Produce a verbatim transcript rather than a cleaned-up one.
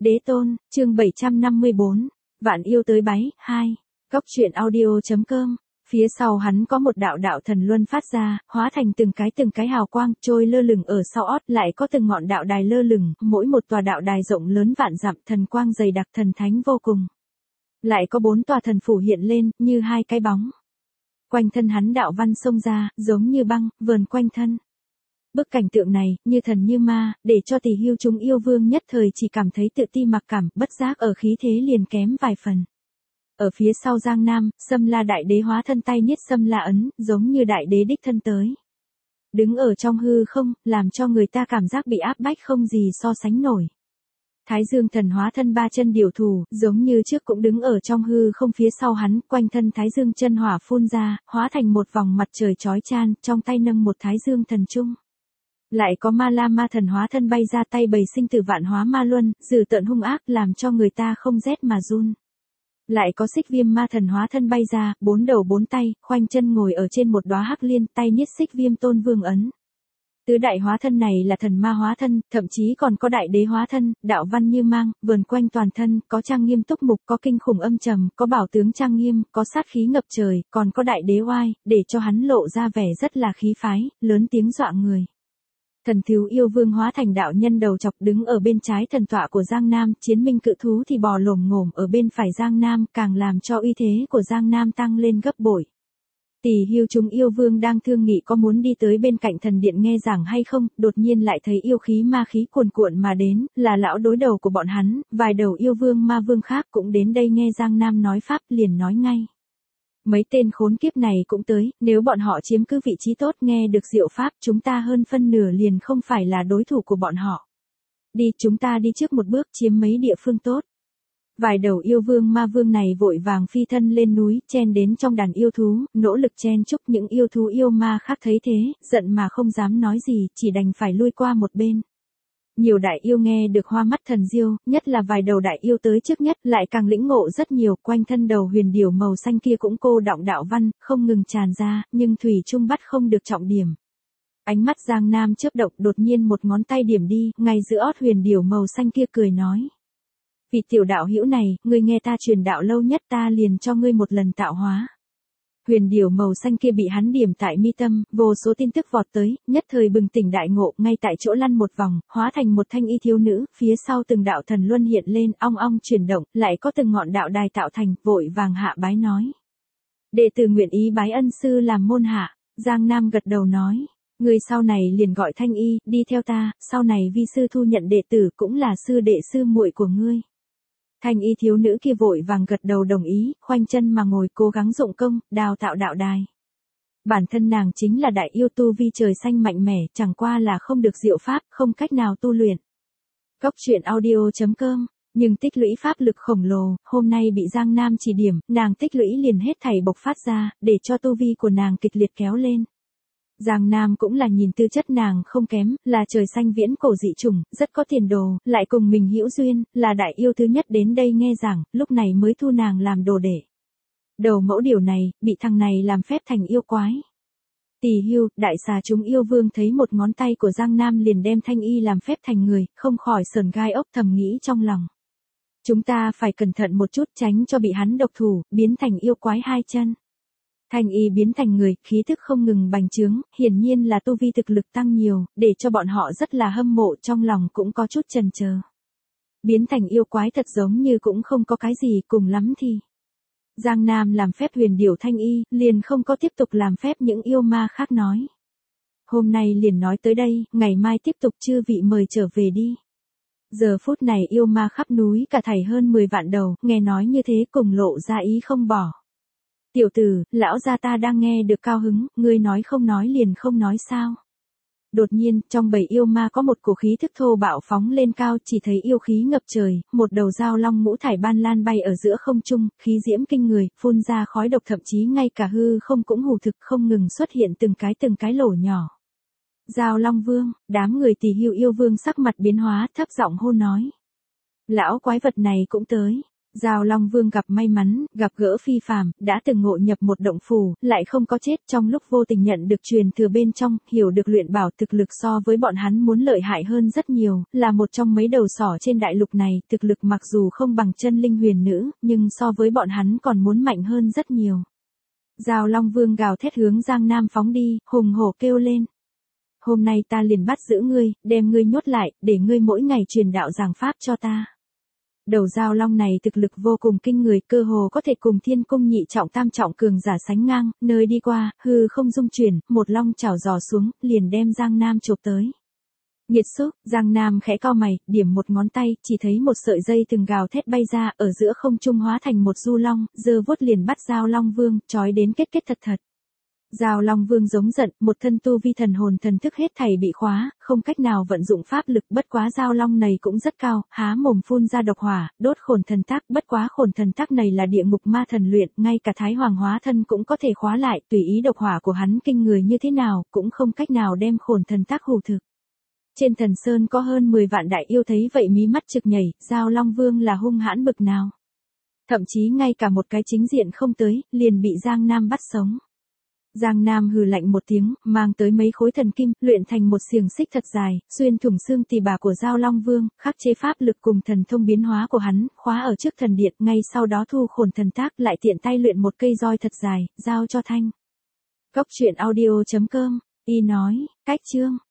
Đế tôn, chương bảy trăm năm mươi bốn, vạn yêu tới bái, hai, góc truyện audio.com, phía sau hắn có một đạo đạo thần luân phát ra, hóa thành từng cái từng cái hào quang, trôi lơ lửng ở sau ót, lại có từng ngọn đạo đài lơ lửng, mỗi một tòa đạo đài rộng lớn vạn dặm, thần quang dày đặc thần thánh vô cùng. Lại có bốn tòa thần phủ hiện lên, như hai cái bóng. Quanh thân hắn đạo văn xông ra, giống như băng, vờn quanh thân. Bức cảnh tượng này, như thần như ma, để cho Tỷ Hưu chúng yêu vương nhất thời chỉ cảm thấy tự ti mặc cảm, bất giác ở khí thế liền kém vài phần. Ở phía sau Giang Nam, Sâm La Đại Đế hóa thân tay niết Sâm La ấn, giống như đại đế đích thân tới. Đứng ở trong hư không, làm cho người ta cảm giác bị áp bách không gì so sánh nổi. Thái Dương thần hóa thân ba chân điều thù, giống như trước cũng đứng ở trong hư không phía sau hắn, quanh thân Thái Dương chân hỏa phun ra, hóa thành một vòng mặt trời chói chan, trong tay nâng một Thái Dương thần trung. Lại có Ma La Ma thần hóa thân bay ra tay bầy sinh tử vạn hóa ma luân, dữ tợn hung ác làm cho người ta không rét mà run. Lại có Xích Viêm ma thần hóa thân bay ra, bốn đầu bốn tay, khoanh chân ngồi ở trên một đóa hắc liên, tay niết Xích Viêm tôn vương ấn. Tứ đại hóa thân này là thần ma hóa thân, thậm chí còn có đại đế hóa thân, đạo văn như mang, vờn quanh toàn thân, có trang nghiêm túc mục, có kinh khủng âm trầm, có bảo tướng trang nghiêm, có sát khí ngập trời, còn có đại đế oai, để cho hắn lộ ra vẻ rất là khí phái, lớn tiếng dọa người. Thần thiếu yêu vương hóa thành đạo nhân đầu chọc đứng ở bên trái thần tọa của Giang Nam, chiến minh cự thú thì bò lồm ngổm ở bên phải Giang Nam, càng làm cho uy thế của Giang Nam tăng lên gấp bội. Tỷ Hưu chúng yêu vương đang thương nghị có muốn đi tới bên cạnh thần điện nghe giảng hay không, đột nhiên lại thấy yêu khí ma khí cuồn cuộn mà đến, là lão đối đầu của bọn hắn, vài đầu yêu vương ma vương khác cũng đến đây nghe Giang Nam nói pháp, liền nói ngay. Mấy tên khốn kiếp này cũng tới, nếu bọn họ chiếm cứ vị trí tốt nghe được diệu pháp, chúng ta hơn phân nửa liền không phải là đối thủ của bọn họ. Đi, chúng ta đi trước một bước chiếm mấy địa phương tốt. Vài đầu yêu vương ma vương này vội vàng phi thân lên núi, chen đến trong đàn yêu thú, nỗ lực chen chúc những yêu thú yêu ma khác thấy thế, giận mà không dám nói gì, chỉ đành phải lui qua một bên. Nhiều đại yêu nghe được hoa mắt thần diêu, nhất là vài đầu đại yêu tới trước nhất, lại càng lĩnh ngộ rất nhiều, quanh thân đầu huyền điểu màu xanh kia cũng cô đọng đạo văn, không ngừng tràn ra, nhưng thủy chung bắt không được trọng điểm. Ánh mắt Giang Nam chớp động, đột nhiên một ngón tay điểm đi, ngay giữa ót huyền điểu màu xanh kia cười nói. Vì tiểu đạo hữu này, ngươi nghe ta truyền đạo lâu nhất, ta liền cho ngươi một lần tạo hóa. Huyền điểu màu xanh kia bị hắn điểm tại mi tâm, vô số tin tức vọt tới, nhất thời bừng tỉnh đại ngộ, ngay tại chỗ lăn một vòng, hóa thành một thanh y thiếu nữ, phía sau từng đạo thần luân hiện lên, ong ong chuyển động, lại có từng ngọn đạo đài tạo thành, vội vàng hạ bái nói. Đệ tử nguyện ý bái ân sư làm môn hạ. Giang Nam gật đầu nói, người sau này liền gọi thanh y, đi theo ta, sau này vi sư thu nhận đệ tử cũng là sư đệ sư muội của ngươi. Thanh y thiếu nữ kia vội vàng gật đầu đồng ý, khoanh chân mà ngồi cố gắng dụng công, đào tạo đạo đài. Bản thân nàng chính là đại yêu tu vi trời xanh mạnh mẽ, chẳng qua là không được diệu pháp, không cách nào tu luyện. Góc truyện audio.com, nhưng tích lũy pháp lực khổng lồ, hôm nay bị Giang Nam chỉ điểm, nàng tích lũy liền hết thảy bộc phát ra, để cho tu vi của nàng kịch liệt kéo lên. Giang Nam cũng là nhìn tư chất nàng không kém, là trời xanh viễn cổ dị chủng, rất có tiền đồ, lại cùng mình hữu duyên, là đại yêu thứ nhất đến đây nghe giảng, lúc này mới thu nàng làm đồ đệ. Đầu mẫu điều này, bị thằng này làm phép thành yêu quái. Tỷ Hưu, đại xà chúng yêu vương thấy một ngón tay của Giang Nam liền đem thanh y làm phép thành người, không khỏi sờn gai ốc thầm nghĩ trong lòng. Chúng ta phải cẩn thận một chút tránh cho bị hắn độc thủ, biến thành yêu quái hai chân. Thanh y biến thành người, khí thức không ngừng bành trướng, hiển nhiên là tu vi thực lực tăng nhiều, để cho bọn họ rất là hâm mộ, trong lòng cũng có chút chần chờ. Biến thành yêu quái thật giống như cũng không có cái gì, cùng lắm thì. Giang Nam làm phép huyền điểu thanh y, liền không có tiếp tục làm phép những yêu ma khác nói. Hôm nay liền nói tới đây, ngày mai tiếp tục chư vị mời trở về đi. Giờ phút này yêu ma khắp núi cả thảy hơn mười vạn đầu, nghe nói như thế cùng lộ ra ý không bỏ. Tiểu tử, lão gia ta đang nghe được cao hứng, ngươi nói không nói liền không nói sao. Đột nhiên, trong bầy yêu ma có một cổ khí thức thô bạo phóng lên cao, chỉ thấy yêu khí ngập trời, một đầu dao long ngũ thải ban lan bay ở giữa không trung, khí diễm kinh người, phun ra khói độc thậm chí ngay cả hư không cũng hù thực không ngừng xuất hiện từng cái từng cái lỗ nhỏ. Dao long vương, đám người Tỷ Hưu yêu vương sắc mặt biến hóa, thấp giọng hô nói. Lão quái vật này cũng tới. Giao Long Vương gặp may mắn, gặp gỡ phi phàm, đã từng ngộ nhập một động phủ, lại không có chết, trong lúc vô tình nhận được truyền thừa bên trong, hiểu được luyện bảo thực lực so với bọn hắn muốn lợi hại hơn rất nhiều, là một trong mấy đầu sỏ trên đại lục này, thực lực mặc dù không bằng chân linh huyền nữ, nhưng so với bọn hắn còn muốn mạnh hơn rất nhiều. Giao Long Vương gào thét hướng Giang Nam phóng đi, hùng hổ kêu lên. Hôm nay ta liền bắt giữ ngươi, đem ngươi nhốt lại, để ngươi mỗi ngày truyền đạo giảng pháp cho ta. Đầu Giao Long này thực lực vô cùng kinh người, cơ hồ có thể cùng Thiên Cung nhị trọng tam trọng cường giả sánh ngang, nơi đi qua, hư không dung chuyển, một long chảo giò xuống, liền đem Giang Nam chộp tới. Nhiệt xúc, Giang Nam khẽ cau mày, điểm một ngón tay, chỉ thấy một sợi dây từng gào thét bay ra, ở giữa không trung hóa thành một du long, giơ vuốt liền bắt Giao Long Vương, trói đến kết kết thật thật. Giao Long Vương giống giận, một thân tu vi thần hồn thần thức hết thảy bị khóa, không cách nào vận dụng pháp lực, bất quá Giao Long này cũng rất cao, há mồm phun ra độc hỏa, đốt khổn thần tác, bất quá khổn thần tác này là địa ngục ma thần luyện, ngay cả Thái Hoàng hóa thân cũng có thể khóa lại, tùy ý độc hỏa của hắn kinh người như thế nào, cũng không cách nào đem khổn thần tác hù thực. Trên Thần Sơn có hơn mười vạn đại yêu thấy vậy mí mắt trực nhảy, Giao Long Vương là hung hãn bực nào. Thậm chí ngay cả một cái chính diện không tới, liền bị Giang Nam bắt sống. Giang Nam hừ lạnh một tiếng, mang tới mấy khối thần kim, luyện thành một xiềng xích thật dài, xuyên thủng xương tỳ bà của Giao Long Vương, khắc chế pháp lực cùng thần thông biến hóa của hắn, khóa ở trước thần điện, ngay sau đó thu khổn thần tác, lại tiện tay luyện một cây roi thật dài, giao cho Thanh. Cốc truyện audio chấm com, y nói, cách chương.